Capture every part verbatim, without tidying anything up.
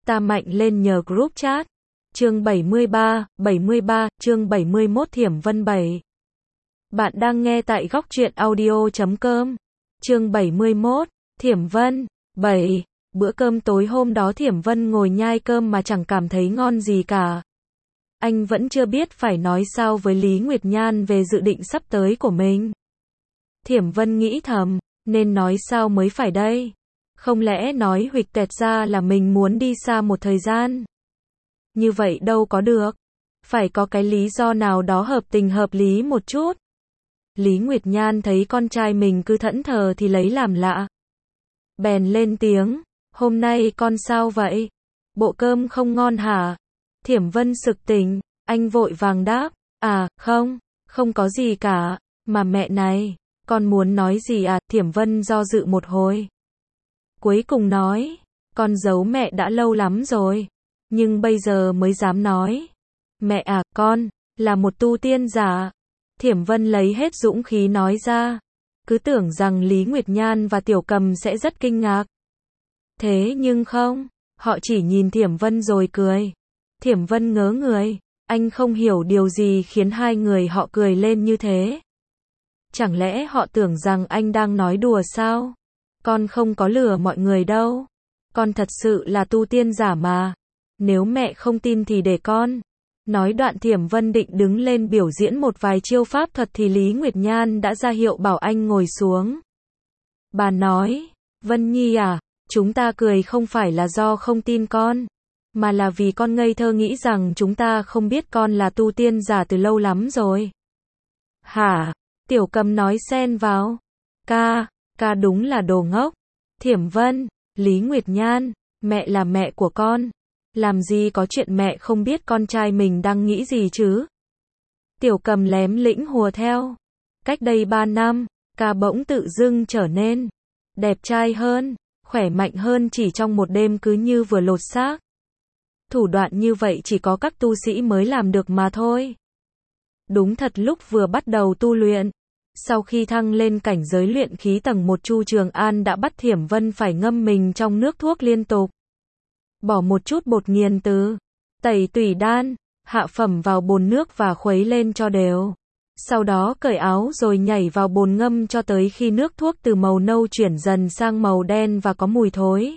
Ta mạnh lên nhờ group chat. Chương bảy mươi ba, bảy mươi ba, chương bảy mươi mốt Thiểm Vân bảy. Bạn đang nghe tại góc truyện audio chấm com. Chương bảy mươi mốt, Thiểm Vân bảy. Bữa cơm tối hôm đó Thiểm Vân ngồi nhai cơm mà chẳng cảm thấy ngon gì cả. Anh vẫn chưa biết phải nói sao với Lý Nguyệt Nhan về dự định sắp tới của mình. Thiểm Vân nghĩ thầm, nên nói sao mới phải đây? Không lẽ nói huỵch toẹt ra là mình muốn đi xa một thời gian? Như vậy đâu có được. Phải có cái lý do nào đó hợp tình hợp lý một chút. Lý Nguyệt Nhan thấy con trai mình cứ thẫn thờ thì lấy làm lạ. Bèn lên tiếng, hôm nay con sao vậy? Bộ cơm không ngon hả? Thiểm Vân sực tỉnh, anh vội vàng đáp, à, không, không có gì cả, mà mẹ này, con muốn nói gì à? Thiểm Vân do dự một hồi. Cuối cùng nói, con giấu mẹ đã lâu lắm rồi, nhưng bây giờ mới dám nói. Mẹ à, con, là một tu tiên giả. Thiểm Vân lấy hết dũng khí nói ra. Cứ tưởng rằng Lý Nguyệt Nhan và Tiểu Cầm sẽ rất kinh ngạc. Thế nhưng không, họ chỉ nhìn Thiểm Vân rồi cười. Thiểm Vân ngớ người, anh không hiểu điều gì khiến hai người họ cười lên như thế. Chẳng lẽ họ tưởng rằng anh đang nói đùa sao? Con không có lừa mọi người đâu. Con thật sự là tu tiên giả mà. Nếu mẹ không tin thì để con. Nói đoạn Thiểm Vân định đứng lên biểu diễn một vài chiêu pháp thuật thì Lý Nguyệt Nhan đã ra hiệu bảo anh ngồi xuống. Bà nói, Vân Nhi à, chúng ta cười không phải là do không tin con, mà là vì con ngây thơ nghĩ rằng chúng ta không biết con là tu tiên giả từ lâu lắm rồi. Hả? Tiểu Cầm nói xen vào. Ca, ca đúng là đồ ngốc. Thiểm Vân, Lý Nguyệt Nhan, mẹ là mẹ của con. Làm gì có chuyện mẹ không biết con trai mình đang nghĩ gì chứ? Tiểu Cầm lém lĩnh hùa theo. Cách đây ba năm, ca bỗng tự dưng trở nên đẹp trai hơn, khỏe mạnh hơn chỉ trong một đêm cứ như vừa lột xác. Thủ đoạn như vậy chỉ có các tu sĩ mới làm được mà thôi. Đúng thật lúc vừa bắt đầu tu luyện, sau khi thăng lên cảnh giới luyện khí tầng một Chu Trường An đã bắt Thiểm Vân phải ngâm mình trong nước thuốc liên tục. Bỏ một chút bột nghiền từ tẩy tủy đan, hạ phẩm vào bồn nước và khuấy lên cho đều. Sau đó cởi áo rồi nhảy vào bồn ngâm cho tới khi nước thuốc từ màu nâu chuyển dần sang màu đen và có mùi thối.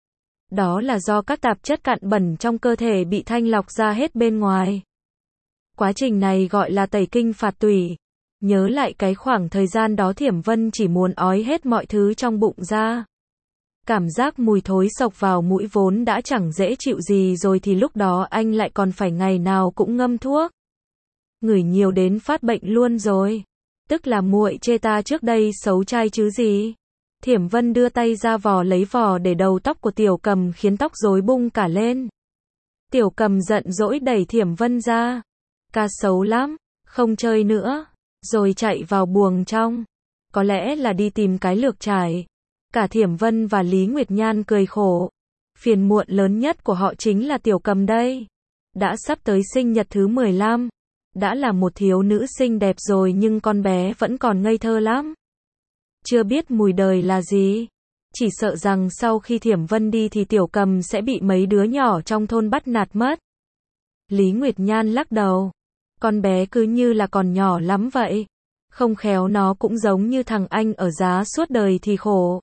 Đó là do các tạp chất cặn bẩn trong cơ thể bị thanh lọc ra hết bên ngoài. Quá trình này gọi là tẩy kinh phạt tủy. Nhớ lại cái khoảng thời gian đó Thiểm Vân chỉ muốn ói hết mọi thứ trong bụng ra. Cảm giác mùi thối xộc vào mũi vốn đã chẳng dễ chịu gì rồi thì lúc đó anh lại còn phải ngày nào cũng ngâm thuốc. Ngửi nhiều đến phát bệnh luôn rồi. Tức là muội chê ta trước đây xấu trai chứ gì. Thiểm Vân đưa tay ra vò lấy vò để đầu tóc của Tiểu Cầm khiến tóc rối bung cả lên. Tiểu Cầm giận dỗi đẩy Thiểm Vân ra. Ca xấu lắm, không chơi nữa. Rồi chạy vào buồng trong. Có lẽ là đi tìm cái lược chải. Cả Thiểm Vân và Lý Nguyệt Nhan cười khổ. Phiền muộn lớn nhất của họ chính là Tiểu Cầm đây. Đã sắp tới sinh nhật thứ mười lăm. Đã là một thiếu nữ xinh đẹp rồi nhưng con bé vẫn còn ngây thơ lắm. Chưa biết mùi đời là gì. Chỉ sợ rằng sau khi Thiểm Vân đi thì Tiểu Cầm sẽ bị mấy đứa nhỏ trong thôn bắt nạt mất. Lý Nguyệt Nhan lắc đầu. Con bé cứ như là còn nhỏ lắm vậy. Không khéo nó cũng giống như thằng anh ở giá suốt đời thì khổ.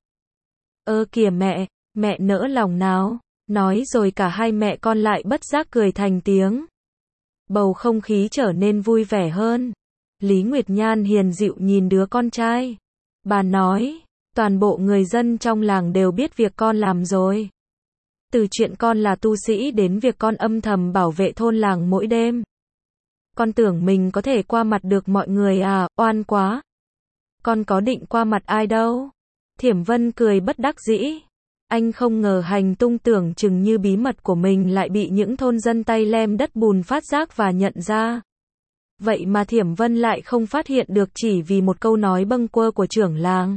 Ơ kìa mẹ, mẹ nỡ lòng nào. Nói rồi cả hai mẹ con lại bất giác cười thành tiếng. Bầu không khí trở nên vui vẻ hơn. Lý Nguyệt Nhan hiền dịu nhìn đứa con trai. Bà nói, toàn bộ người dân trong làng đều biết việc con làm rồi. Từ chuyện con là tu sĩ đến việc con âm thầm bảo vệ thôn làng mỗi đêm. Con tưởng mình có thể qua mặt được mọi người à, oan quá. Con có định qua mặt ai đâu. Thiểm Vân cười bất đắc dĩ. Anh không ngờ hành tung tưởng chừng như bí mật của mình lại bị những thôn dân tay lem đất bùn phát giác và nhận ra. Vậy mà Thiểm Vân lại không phát hiện được chỉ vì một câu nói bâng quơ của trưởng làng.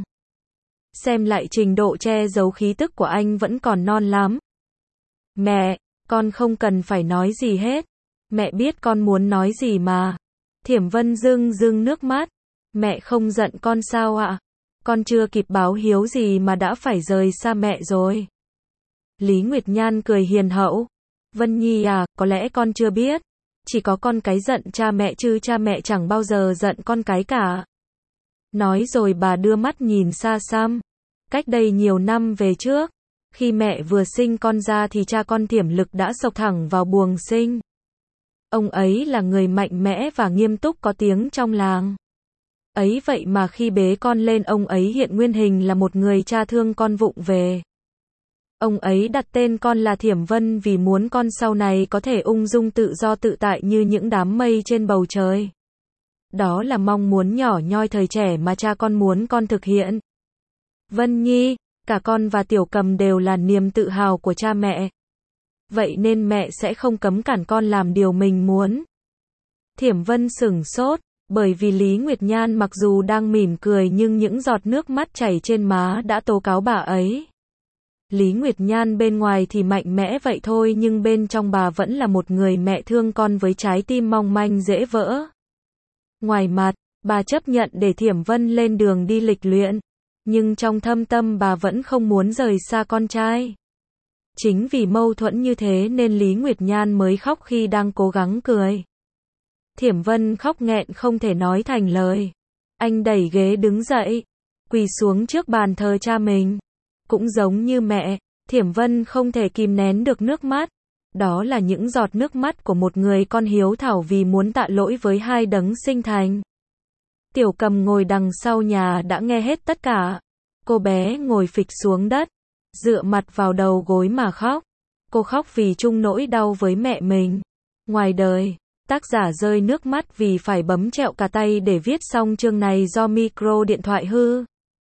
Xem lại trình độ che giấu khí tức của anh vẫn còn non lắm. Mẹ, con không cần phải nói gì hết. Mẹ biết con muốn nói gì mà. Thiểm Vân rưng rưng nước mắt. Mẹ không giận con sao ạ? Con chưa kịp báo hiếu gì mà đã phải rời xa mẹ rồi. Lý Nguyệt Nhan cười hiền hậu. Vân Nhi à, có lẽ con chưa biết. Chỉ có con cái giận cha mẹ chứ cha mẹ chẳng bao giờ giận con cái cả. Nói rồi bà đưa mắt nhìn xa xăm. Cách đây nhiều năm về trước, khi mẹ vừa sinh con ra thì cha con Thiểm Lực đã xộc thẳng vào buồng sinh. Ông ấy là người mạnh mẽ và nghiêm túc có tiếng trong làng. Ấy vậy mà khi bế con lên ông ấy hiện nguyên hình là một người cha thương con vụng về. Ông ấy đặt tên con là Thiểm Vân vì muốn con sau này có thể ung dung tự do tự tại như những đám mây trên bầu trời. Đó là mong muốn nhỏ nhoi thời trẻ mà cha con muốn con thực hiện. Vân Nhi, cả con và Tiểu Cầm đều là niềm tự hào của cha mẹ. Vậy nên mẹ sẽ không cấm cản con làm điều mình muốn. Thiểm Vân sửng sốt, bởi vì Lý Nguyệt Nhan mặc dù đang mỉm cười nhưng những giọt nước mắt chảy trên má đã tố cáo bà ấy. Lý Nguyệt Nhan bên ngoài thì mạnh mẽ vậy thôi nhưng bên trong bà vẫn là một người mẹ thương con với trái tim mong manh dễ vỡ. Ngoài mặt, bà chấp nhận để Thiểm Vân lên đường đi lịch luyện, nhưng trong thâm tâm bà vẫn không muốn rời xa con trai. Chính vì mâu thuẫn như thế nên Lý Nguyệt Nhan mới khóc khi đang cố gắng cười. Thiểm Vân khóc nghẹn không thể nói thành lời. Anh đẩy ghế đứng dậy, quỳ xuống trước bàn thờ cha mình. Cũng giống như mẹ, Thiểm Vân không thể kìm nén được nước mắt. Đó là những giọt nước mắt của một người con hiếu thảo vì muốn tạ lỗi với hai đấng sinh thành. Tiểu Cầm ngồi đằng sau nhà đã nghe hết tất cả. Cô bé ngồi phịch xuống đất, dựa mặt vào đầu gối mà khóc. Cô khóc vì chung nỗi đau với mẹ mình. Ngoài đời, tác giả rơi nước mắt vì phải bấm trẹo cả tay để viết xong chương này do micro điện thoại hư.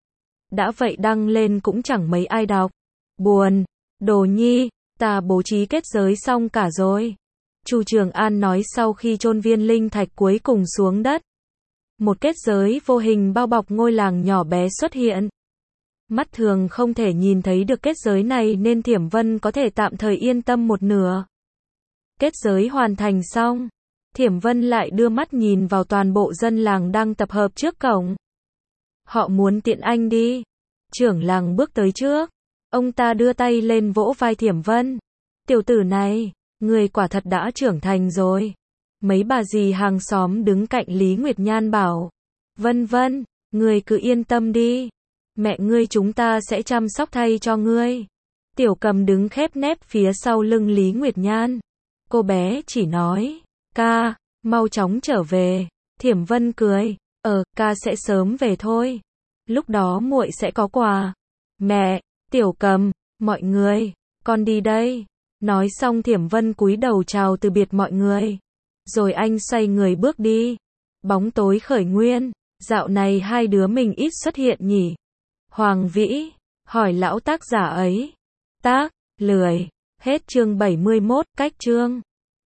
Đã vậy đăng lên cũng chẳng mấy ai đọc. Buồn. Đồ Nhi, ta bố trí kết giới xong cả rồi. Chu Trường An nói sau khi chôn viên linh thạch cuối cùng xuống đất. Một kết giới vô hình bao bọc ngôi làng nhỏ bé xuất hiện. Mắt thường không thể nhìn thấy được kết giới này nên Thiểm Vân có thể tạm thời yên tâm một nửa. Kết giới hoàn thành xong, Thiểm Vân lại đưa mắt nhìn vào toàn bộ dân làng đang tập hợp trước cổng. Họ muốn tiện anh đi. Trưởng làng bước tới trước. Ông ta đưa tay lên vỗ vai Thiểm Vân. Tiểu tử này, người quả thật đã trưởng thành rồi. Mấy bà dì hàng xóm đứng cạnh Lý Nguyệt Nhan bảo. Vân Vân, người cứ yên tâm đi. Mẹ ngươi chúng ta sẽ chăm sóc thay cho ngươi. Tiểu Cầm đứng khép nép phía sau lưng Lý Nguyệt Nhan. Cô bé chỉ nói. Ca, mau chóng trở về. Thiểm Vân cười. Ờ, ca sẽ sớm về thôi. Lúc đó muội sẽ có quà. Mẹ, Tiểu Cầm, mọi người, con đi đây. Nói xong Thiểm Vân cúi đầu chào từ biệt mọi người. Rồi anh xoay người bước đi. Bóng tối khởi nguyên. Dạo này hai đứa mình ít xuất hiện nhỉ? Hoàng Vĩ, hỏi lão tác giả ấy. Tác, lười. Hết chương bảy mươi mốt, cách chương.